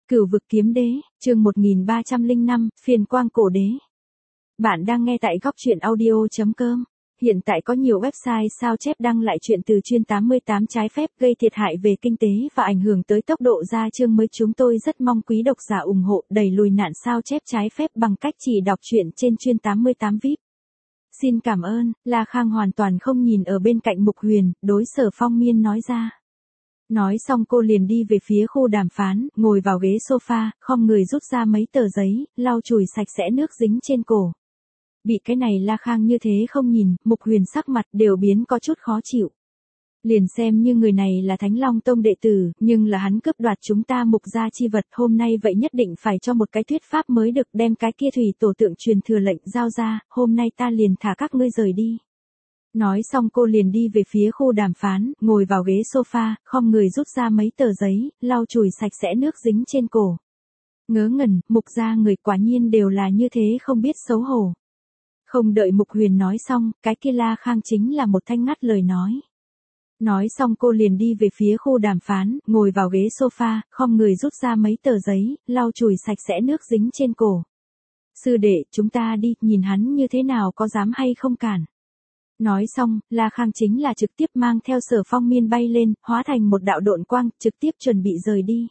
Cửu vực kiếm đế, chương 1305, phiền quang cổ đế. Bạn đang nghe tại góc truyện audio.com. Hiện tại có nhiều website sao chép đăng lại chuyện từ chuyên 88 trái phép gây thiệt hại về kinh tế và ảnh hưởng tới tốc độ ra chương mới. Chúng tôi rất mong quý độc giả ủng hộ đẩy lùi nạn sao chép trái phép bằng cách chỉ đọc truyện trên chuyên 88 VIP. Xin cảm ơn. La Khang hoàn toàn không nhìn ở bên cạnh Mục Huyền, đối Sở Phong Miên nói ra. Nói xong cô liền đi về phía khu đàm phán, ngồi vào ghế sofa, khom người rút ra mấy tờ giấy, lau chùi sạch sẽ nước dính trên cổ. Bị cái này La Khang như thế không nhìn, Mục Huyền sắc mặt đều biến có chút khó chịu. Liền xem như người này là Thánh Long Tông đệ tử, nhưng là hắn cướp đoạt chúng ta Mục gia chi vật, hôm nay vậy nhất định phải cho một cái thuyết pháp mới được, đem cái kia thủy tổ tượng truyền thừa lệnh giao ra, hôm nay ta liền thả các ngươi rời đi. Nói xong cô liền đi về phía khu đàm phán, ngồi vào ghế sofa, khom người rút ra mấy tờ giấy, lau chùi sạch sẽ nước dính trên cổ. Ngớ ngẩn, Mục gia người quả nhiên đều là như thế không biết xấu hổ. Không đợi Mục Huyền nói xong, cái kia La Khang chính là một thanh ngắt lời nói. Nói xong cô liền đi về phía khu đàm phán, ngồi vào ghế sofa, khom người rút ra mấy tờ giấy, lau chùi sạch sẽ nước dính trên cổ. Sư đệ, chúng ta đi, nhìn hắn như thế nào có dám hay không cản. Nói xong, La Khang chính là trực tiếp mang theo Sở Phong Miên bay lên, hóa thành một đạo độn quang, trực tiếp chuẩn bị rời đi.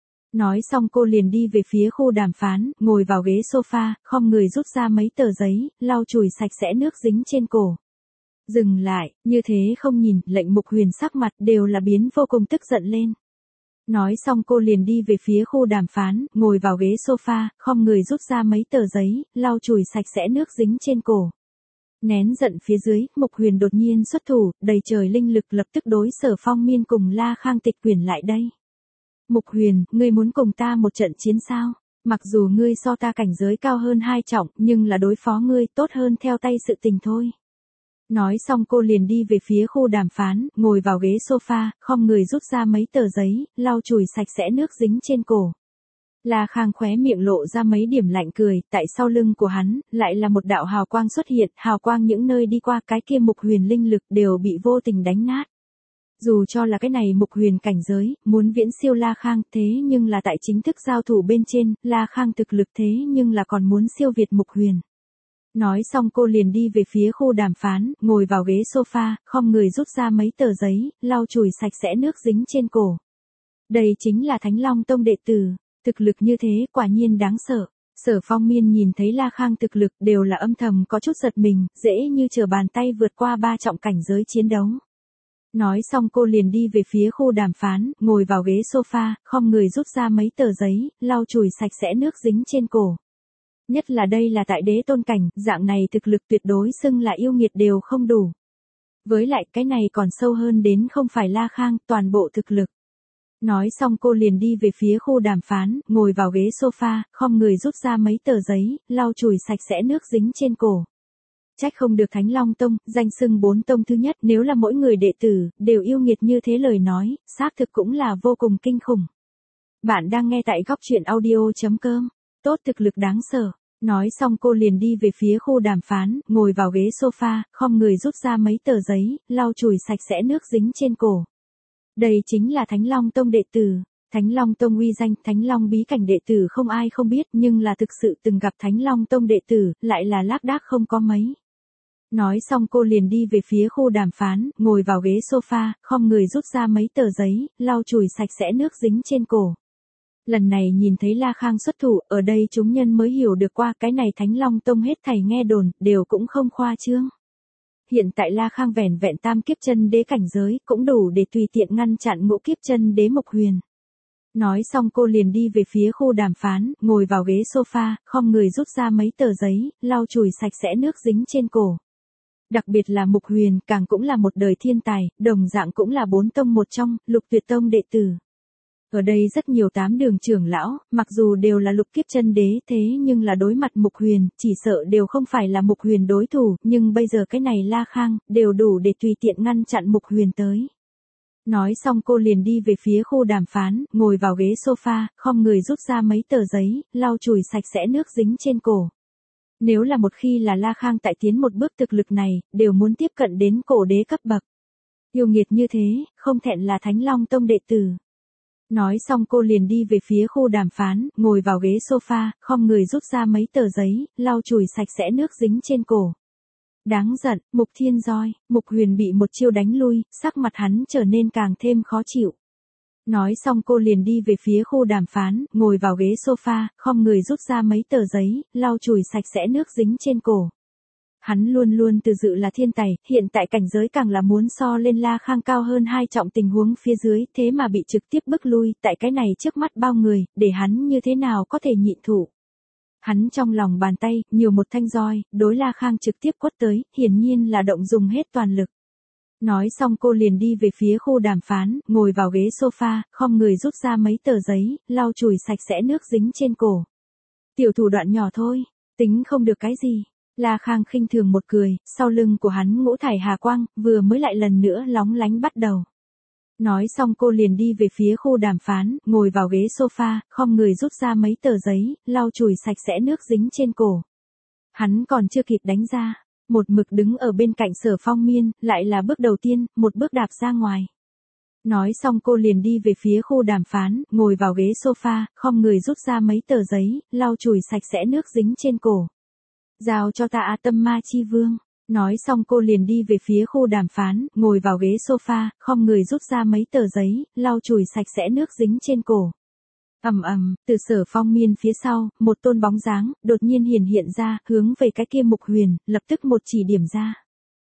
Nói xong cô liền đi về phía khu đàm phán, ngồi vào ghế sofa, khom người rút ra mấy tờ giấy, lau chùi sạch sẽ nước dính trên cổ. Dừng lại, như thế không nhìn, lệnh Mục Huyền sắc mặt đều là biến vô cùng tức giận lên. Nói xong cô liền đi về phía khu đàm phán, ngồi vào ghế sofa, khom người rút ra mấy tờ giấy, lau chùi sạch sẽ nước dính trên cổ. Nén giận phía dưới, Mục Huyền đột nhiên xuất thủ, đầy trời linh lực lập tức đối Sở Phong Miên cùng La Khang tịch quyển lại đây. Mục Huyền, ngươi muốn cùng ta một trận chiến sao? Mặc dù ngươi so ta cảnh giới cao hơn 2 trọng, nhưng là đối phó ngươi tốt hơn theo tay sự tình thôi. Nói xong cô liền đi về phía khu đàm phán, ngồi vào ghế sofa, khom người rút ra mấy tờ giấy, lau chùi sạch sẽ nước dính trên cổ. La Khang khóe miệng lộ ra mấy điểm lạnh cười, tại sau lưng của hắn, lại là một đạo hào quang xuất hiện, hào quang những nơi đi qua cái kia Mục Huyền linh lực đều bị vô tình đánh nát. Dù cho là cái này Mục Huyền cảnh giới, muốn viễn siêu La Khang, thế nhưng là tại chính thức giao thủ bên trên, La Khang thực lực thế nhưng là còn muốn siêu việt Mục Huyền. Nói xong cô liền đi về phía khu đàm phán, ngồi vào ghế sofa, khom người rút ra mấy tờ giấy, lau chùi sạch sẽ nước dính trên cổ. Đây chính là Thánh Long Tông đệ tử. Thực lực như thế quả nhiên đáng sợ. Sở Phong Miên nhìn thấy La Khang thực lực đều là âm thầm có chút giật mình, dễ như trở bàn tay vượt qua 3 trọng cảnh giới chiến đấu. Nói xong cô liền đi về phía khu đàm phán, ngồi vào ghế sofa, khom người rút ra mấy tờ giấy, lau chùi sạch sẽ nước dính trên cổ. Nhất là đây là tại đế tôn cảnh, dạng này thực lực tuyệt đối xưng là yêu nghiệt đều không đủ. Với lại cái này còn sâu hơn đến không phải La Khang, toàn bộ thực lực. Nói xong cô liền đi về phía khu đàm phán, ngồi vào ghế sofa, khom người rút ra mấy tờ giấy, lau chùi sạch sẽ nước dính trên cổ. Trách không được Thánh Long Tông, danh xưng 4 tông thứ nhất, nếu là mỗi người đệ tử, đều yêu nghiệt như thế lời nói, xác thực cũng là vô cùng kinh khủng. Bạn đang nghe tại góc truyện audio.com, tốt thực lực đáng sợ. Nói xong cô liền đi về phía khu đàm phán, ngồi vào ghế sofa, khom người rút ra mấy tờ giấy, lau chùi sạch sẽ nước dính trên cổ. Đây chính là Thánh Long Tông đệ tử. Thánh Long Tông uy danh, Thánh Long bí cảnh đệ tử không ai không biết, nhưng là thực sự từng gặp Thánh Long Tông đệ tử, lại là lác đác không có mấy. Nói xong cô liền đi về phía khu đàm phán, ngồi vào ghế sofa, khom người rút ra mấy tờ giấy, lau chùi sạch sẽ nước dính trên cổ. Lần này nhìn thấy La Khang xuất thủ, ở đây chúng nhân mới hiểu được qua cái này Thánh Long Tông hết thảy nghe đồn, đều cũng không khoa trương. Hiện tại La Khang vẻn vẹn tam kiếp chân đế cảnh giới, cũng đủ để tùy tiện ngăn chặn ngũ kiếp chân đế Mục Huyền. Nói xong cô liền đi về phía khu đàm phán, ngồi vào ghế sofa, khom người rút ra mấy tờ giấy, lau chùi sạch sẽ nước dính trên cổ. Đặc biệt là Mục Huyền, càng cũng là một đời thiên tài, đồng dạng cũng là 4 tông một trong, Lục Tuyệt Tông đệ tử. Ở đây rất nhiều 8 đường trưởng lão, mặc dù đều là lục kiếp chân đế thế nhưng là đối mặt Mục Huyền, chỉ sợ đều không phải là Mục Huyền đối thủ, nhưng bây giờ cái này La Khang, đều đủ để tùy tiện ngăn chặn Mục Huyền tới. Nói xong cô liền đi về phía khu đàm phán, ngồi vào ghế sofa, khom người rút ra mấy tờ giấy, lau chùi sạch sẽ nước dính trên cổ. Nếu là một khi là La Khang tại tiến một bước thực lực này, đều muốn tiếp cận đến cổ đế cấp bậc. Yêu nghiệt như thế, không thẹn là Thánh Long Tông đệ tử. Nói xong cô liền đi về phía khu đàm phán, ngồi vào ghế sofa, khom người rút ra mấy tờ giấy, lau chùi sạch sẽ nước dính trên cổ. Đáng giận, Mục Thiên Gioi, Mục Huyền bị một chiêu đánh lui, sắc mặt hắn trở nên càng thêm khó chịu. Nói xong cô liền đi về phía khu đàm phán, ngồi vào ghế sofa, khom người rút ra mấy tờ giấy, lau chùi sạch sẽ nước dính trên cổ. Hắn luôn luôn tự dự là thiên tài, hiện tại cảnh giới càng là muốn so lên La Khang cao hơn hai trọng tình huống phía dưới, thế mà bị trực tiếp bức lui, tại cái này trước mắt bao người, để hắn như thế nào có thể nhịn thủ. Hắn trong lòng bàn tay, nhiều một thanh roi, đối La Khang trực tiếp quất tới, hiển nhiên là động dùng hết toàn lực. Nói xong cô liền đi về phía khu đàm phán, ngồi vào ghế sofa, khom người rút ra mấy tờ giấy, lau chùi sạch sẽ nước dính trên cổ. Tiểu thủ đoạn nhỏ thôi, tính không được cái gì. La Khang khinh thường một cười, sau lưng của hắn ngũ thải hà quang, vừa mới lại lần nữa lóng lánh bắt đầu. Nói xong cô liền đi về phía khu đàm phán, ngồi vào ghế sofa, khom người rút ra mấy tờ giấy, lau chùi sạch sẽ nước dính trên cổ. Hắn còn chưa kịp đánh ra, một mực đứng ở bên cạnh Sở Phong Miên, lại là bước đầu tiên, một bước đạp ra ngoài. Nói xong cô liền đi về phía khu đàm phán, ngồi vào ghế sofa, khom người rút ra mấy tờ giấy, lau chùi sạch sẽ nước dính trên cổ. Giao cho ta Tâm Ma Chi Vương. Nói xong cô liền đi về phía khu đàm phán, ngồi vào ghế sofa, khom người rút ra mấy tờ giấy, lau chùi sạch sẽ nước dính trên cổ. Ầm ầm, từ Sở Phong Miên phía sau, một tôn bóng dáng, đột nhiên hiện ra, hướng về cái kia Mục Huyền, lập tức một chỉ điểm ra.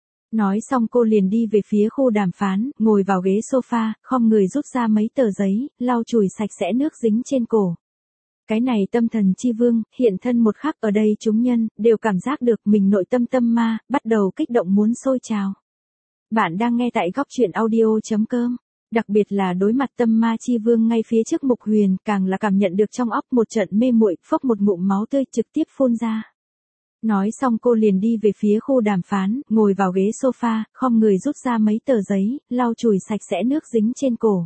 Nói xong cô liền đi về phía khu đàm phán, ngồi vào ghế sofa, khom người rút ra mấy tờ giấy, lau chùi sạch sẽ nước dính trên cổ. Cái này Tâm Thần Chi Vương, hiện thân một khắc ở đây chúng nhân, đều cảm giác được mình nội tâm tâm ma, bắt đầu kích động muốn sôi trào. Bạn đang nghe tại góc truyện audio.com. Đặc biệt là đối mặt Tâm Ma Chi Vương ngay phía trước Mục Huyền, càng là cảm nhận được trong óc một trận mê muội, phốc một ngụm máu tươi trực tiếp phun ra. Nói xong cô liền đi về phía khu đàm phán, ngồi vào ghế sofa, khom người rút ra mấy tờ giấy, lau chùi sạch sẽ nước dính trên cổ.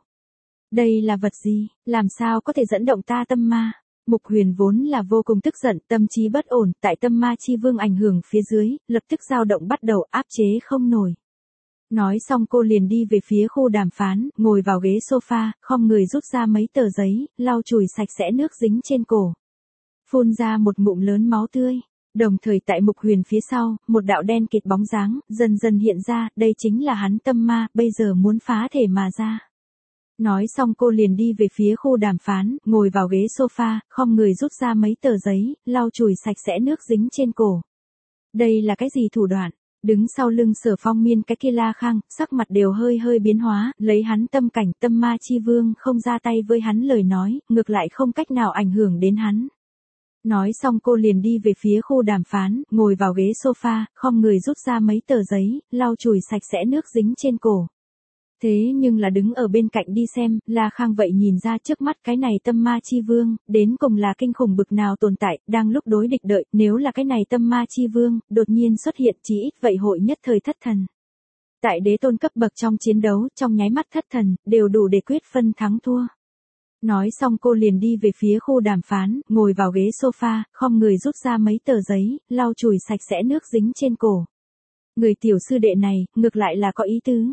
Đây là vật gì, làm sao có thể dẫn động ta tâm ma? Mục Huyền vốn là vô cùng tức giận, tâm trí bất ổn, tại Tâm Ma Chi Vương ảnh hưởng phía dưới, lập tức dao động bắt đầu áp chế không nổi. Nói xong cô liền đi về phía khu đàm phán, ngồi vào ghế sofa, khom người rút ra mấy tờ giấy, lau chùi sạch sẽ nước dính trên cổ. Phun ra một ngụm lớn máu tươi. Đồng thời tại Mục Huyền phía sau, một đạo đen kịt bóng dáng, dần dần hiện ra, đây chính là hắn tâm ma, bây giờ muốn phá thể mà ra. Nói xong cô liền đi về phía khu đàm phán, ngồi vào ghế sofa, khom người rút ra mấy tờ giấy, lau chùi sạch sẽ nước dính trên cổ. Đây là cái gì thủ đoạn? Đứng sau lưng Sở Phong Miên cái kia La Khang, sắc mặt đều hơi hơi biến hóa, lấy hắn tâm cảnh Tâm Ma Chi Vương không ra tay với hắn lời nói, ngược lại không cách nào ảnh hưởng đến hắn. Nói xong cô liền đi về phía khu đàm phán, ngồi vào ghế sofa, khom người rút ra mấy tờ giấy, lau chùi sạch sẽ nước dính trên cổ. Thế nhưng là đứng ở bên cạnh đi xem, La Khang vậy nhìn ra trước mắt cái này Tâm Ma Chi Vương, đến cùng là kinh khủng bực nào tồn tại, đang lúc đối địch đợi, nếu là cái này Tâm Ma Chi Vương, đột nhiên xuất hiện chí ít vậy hội nhất thời thất thần. Tại đế tôn cấp bậc trong chiến đấu, trong nháy mắt thất thần, đều đủ để quyết phân thắng thua. Nói xong cô liền đi về phía khu đàm phán, ngồi vào ghế sofa, khom người rút ra mấy tờ giấy, lau chùi sạch sẽ nước dính trên cổ. Người tiểu sư đệ này, ngược lại là có ý tứ.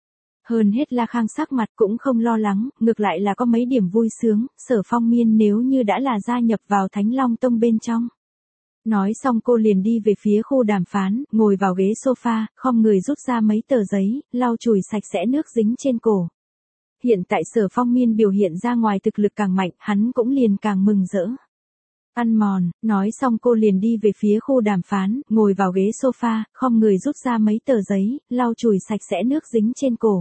Hơn hết La Khang sắc mặt cũng không lo lắng, ngược lại là có mấy điểm vui sướng, Sở Phong Miên nếu như đã là gia nhập vào Thánh Long Tông bên trong. Nói xong cô liền đi về phía khu đàm phán, ngồi vào ghế sofa, khom người rút ra mấy tờ giấy, lau chùi sạch sẽ nước dính trên cổ. Hiện tại Sở Phong Miên biểu hiện ra ngoài thực lực càng mạnh, hắn cũng liền càng mừng rỡ. Ăn mòn, nói xong cô liền đi về phía khu đàm phán, ngồi vào ghế sofa, khom người rút ra mấy tờ giấy, lau chùi sạch sẽ nước dính trên cổ.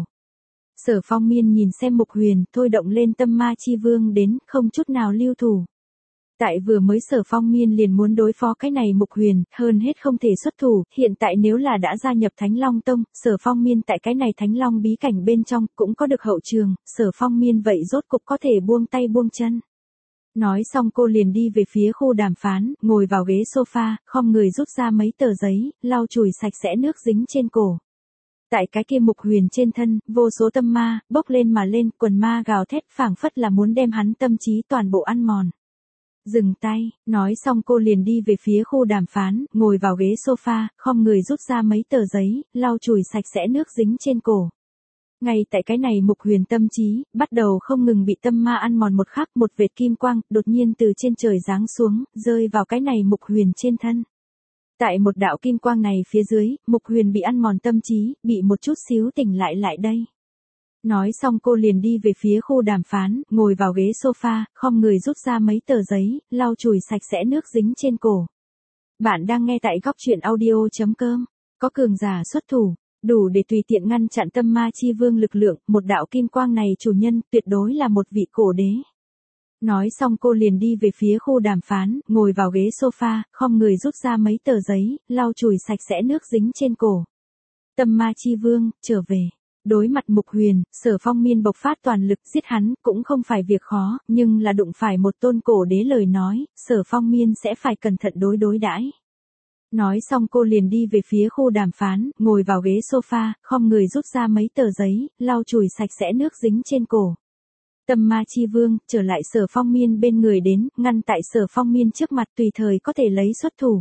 Sở Phong Miên nhìn xem Mục Huyền, thôi động lên Tâm Ma Chi Vương đến, không chút nào lưu thủ. Tại vừa mới Sở Phong Miên liền muốn đối phó cái này Mục Huyền, hơn hết không thể xuất thủ, hiện tại nếu là đã gia nhập Thánh Long Tông, Sở Phong Miên tại cái này Thánh Long bí cảnh bên trong, cũng có được hậu trường, Sở Phong Miên vậy rốt cục có thể buông tay buông chân. Nói xong cô liền đi về phía khu đàm phán, ngồi vào ghế sofa, khom người rút ra mấy tờ giấy, lau chùi sạch sẽ nước dính trên cổ. Tại cái kia Mục Huyền trên thân, vô số tâm ma, bốc lên mà lên, quần ma gào thét phảng phất là muốn đem hắn tâm trí toàn bộ ăn mòn. Dừng tay, nói xong cô liền đi về phía khu đàm phán, ngồi vào ghế sofa, khom người rút ra mấy tờ giấy, lau chùi sạch sẽ nước dính trên cổ. Ngay tại cái này Mục Huyền tâm trí, bắt đầu không ngừng bị tâm ma ăn mòn một khắc, một vệt kim quang, đột nhiên từ trên trời giáng xuống, rơi vào cái này Mục Huyền trên thân. Tại một đạo kim quang này phía dưới, Mục Huyền bị ăn mòn tâm trí, bị một chút xíu tỉnh lại đây. Nói xong cô liền đi về phía khu đàm phán, ngồi vào ghế sofa, khom người rút ra mấy tờ giấy, lau chùi sạch sẽ nước dính trên cổ. Bạn đang nghe tại góc truyện audio.com. Có cường giả xuất thủ, đủ để tùy tiện ngăn chặn tâm ma chi vương lực lượng, một đạo kim quang này chủ nhân tuyệt đối là một vị cổ đế. Nói xong cô liền đi về phía khu đàm phán, ngồi vào ghế sofa, khom người rút ra mấy tờ giấy, lau chùi sạch sẽ nước dính trên cổ. Tâm ma chi vương, trở về. Đối mặt Mục Huyền, Sở Phong Miên bộc phát toàn lực giết hắn cũng không phải việc khó, nhưng là đụng phải một tôn cổ đế lời nói, Sở Phong Miên sẽ phải cẩn thận đối đãi. Nói xong cô liền đi về phía khu đàm phán, ngồi vào ghế sofa, khom người rút ra mấy tờ giấy, lau chùi sạch sẽ nước dính trên cổ. Tâm ma chi vương, trở lại Sở Phong Miên bên người đến, ngăn tại Sở Phong Miên trước mặt tùy thời có thể lấy xuất thủ.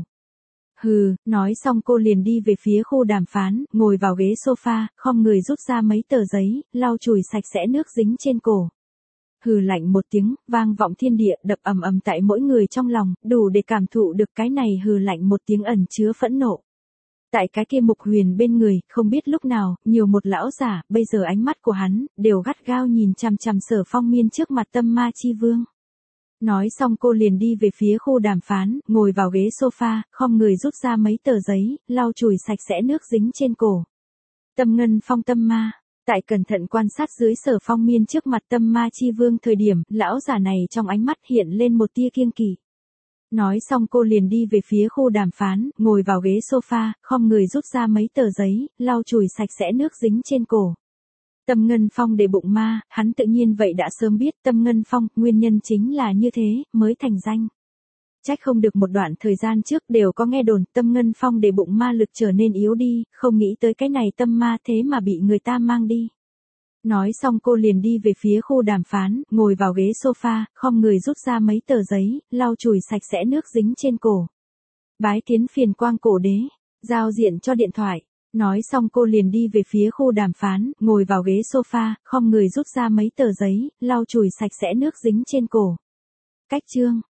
Hừ, nói xong cô liền đi về phía khu đàm phán, ngồi vào ghế sofa, khom người rút ra mấy tờ giấy, lau chùi sạch sẽ nước dính trên cổ. Hừ lạnh một tiếng, vang vọng thiên địa, đập ầm ầm tại mỗi người trong lòng, đủ để cảm thụ được cái này hừ lạnh một tiếng ẩn chứa phẫn nộ. Tại cái kia Mục Huyền bên người, không biết lúc nào, nhiều một lão giả, bây giờ ánh mắt của hắn, đều gắt gao nhìn chằm chằm Sở Phong Miên trước mặt tâm ma chi vương. Nói xong cô liền đi về phía khu đàm phán, ngồi vào ghế sofa, khom người rút ra mấy tờ giấy, lau chùi sạch sẽ nước dính trên cổ. Tâm Ngân Phong tâm ma. Tại cẩn thận quan sát dưới Sở Phong Miên trước mặt tâm ma chi vương thời điểm, lão giả này trong ánh mắt hiện lên một tia kiêng kỵ. Nói xong cô liền đi về phía khu đàm phán, ngồi vào ghế sofa, khom người rút ra mấy tờ giấy, lau chùi sạch sẽ nước dính trên cổ. Tâm Ngân Phong để bụng ma, hắn tự nhiên vậy đã sớm biết Tâm Ngân Phong, nguyên nhân chính là như thế, mới thành danh. Trách không được một đoạn thời gian trước đều có nghe đồn Tâm Ngân Phong để bụng ma lực trở nên yếu đi, không nghĩ tới cái này tâm ma thế mà bị người ta mang đi. Nói xong cô liền đi về phía khu đàm phán, ngồi vào ghế sofa, khom người rút ra mấy tờ giấy, lau chùi sạch sẽ nước dính trên cổ. Bái kiến Phiền Quang cổ đế, giao diện cho điện thoại. Nói xong cô liền đi về phía khu đàm phán, ngồi vào ghế sofa, khom người rút ra mấy tờ giấy, lau chùi sạch sẽ nước dính trên cổ. Cách chương